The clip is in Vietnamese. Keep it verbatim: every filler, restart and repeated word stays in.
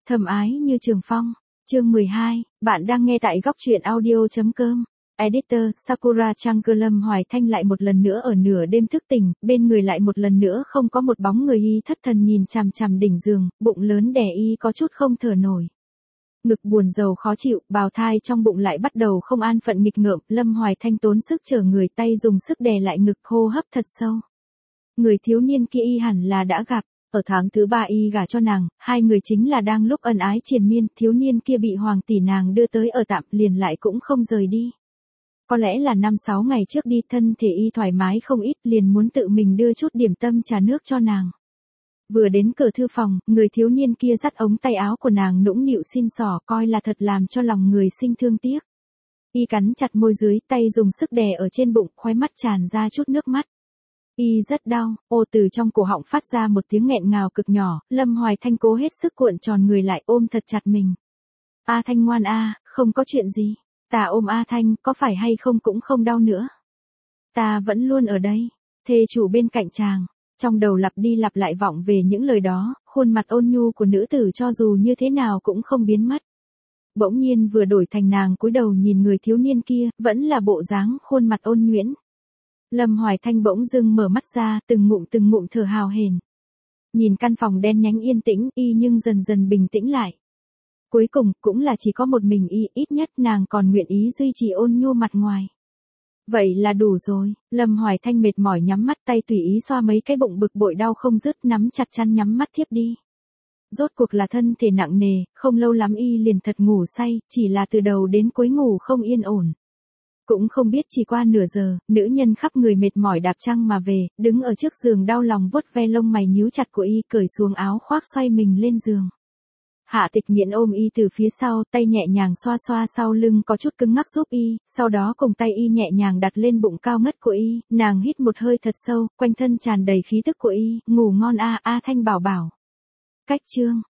Thầm ái như trường phong, chương mười hai, bạn đang nghe tại góc truyện audio.com. Editor, Sakura Jungle. Lâm Hoài Thanh lại một lần nữa ở nửa đêm thức tỉnh, bên người lại một lần nữa không có một bóng người, y thất thần nhìn chằm chằm đỉnh giường, bụng lớn đè y có chút không thở nổi. Ngực buồn rầu khó chịu, bào thai trong bụng lại bắt đầu không an phận nghịch ngợm, Lâm Hoài Thanh tốn sức chở người, tay dùng sức đè lại ngực, hô hấp thật sâu. Người thiếu niên kia y hẳn là đã gặp. Ở tháng thứ ba y gả cho nàng, hai người chính là đang lúc ân ái triền miên, thiếu niên kia bị hoàng tỷ nàng đưa tới ở tạm, liền lại cũng không rời đi. Có lẽ là năm sáu ngày trước đi, thân thể y thoải mái không ít, liền muốn tự mình đưa chút điểm tâm trà nước cho nàng. Vừa đến cửa thư phòng, người thiếu niên kia dắt ống tay áo của nàng nũng nịu xin xỏ, coi là thật làm cho lòng người sinh thương tiếc. Y cắn chặt môi dưới, tay dùng sức đè ở trên bụng, khóe mắt tràn ra chút nước mắt. Y rất đau, ô từ trong cổ họng phát ra một tiếng nghẹn ngào cực nhỏ, Lâm Hoài Thanh cố hết sức cuộn tròn người lại, ôm thật chặt mình. A Thanh ngoan a, không có chuyện gì. Ta ôm A Thanh, có phải hay không cũng không đau nữa. Ta vẫn luôn ở đây. Thê chủ bên cạnh chàng. Trong đầu lặp đi lặp lại vọng về những lời đó, khuôn mặt ôn nhu của nữ tử cho dù như thế nào cũng không biến mất. Bỗng nhiên vừa đổi thành nàng cúi đầu nhìn người thiếu niên kia, vẫn là bộ dáng khuôn mặt ôn nhuyễn. Lâm Hoài Thanh bỗng dưng mở mắt ra, từng ngụm từng ngụm thở hào hển. Nhìn căn phòng đen nhánh yên tĩnh, y nhưng dần dần bình tĩnh lại. Cuối cùng, cũng là chỉ có một mình y, ít nhất nàng còn nguyện ý duy trì ôn nhu mặt ngoài. Vậy là đủ rồi, Lâm Hoài Thanh mệt mỏi nhắm mắt, tay tùy ý xoa mấy cái bụng bực bội đau không dứt, nắm chặt chăn nhắm mắt thiếp đi. Rốt cuộc là thân thể nặng nề, không lâu lắm y liền thật ngủ say, chỉ là từ đầu đến cuối ngủ không yên ổn. Cũng không biết chỉ qua nửa giờ, nữ nhân khắp người mệt mỏi đạp trăng mà về, đứng ở trước giường đau lòng vuốt ve lông mày nhíu chặt của y, cởi xuống áo khoác xoay mình lên giường. Hạ Tịch Nghiễn ôm y từ phía sau, tay nhẹ nhàng xoa xoa sau lưng có chút cứng ngắc giúp y, sau đó cùng tay y nhẹ nhàng đặt lên bụng cao ngất của y, nàng hít một hơi thật sâu, quanh thân tràn đầy khí tức của y, ngủ ngon a, A Thanh bảo bảo. Cách chương,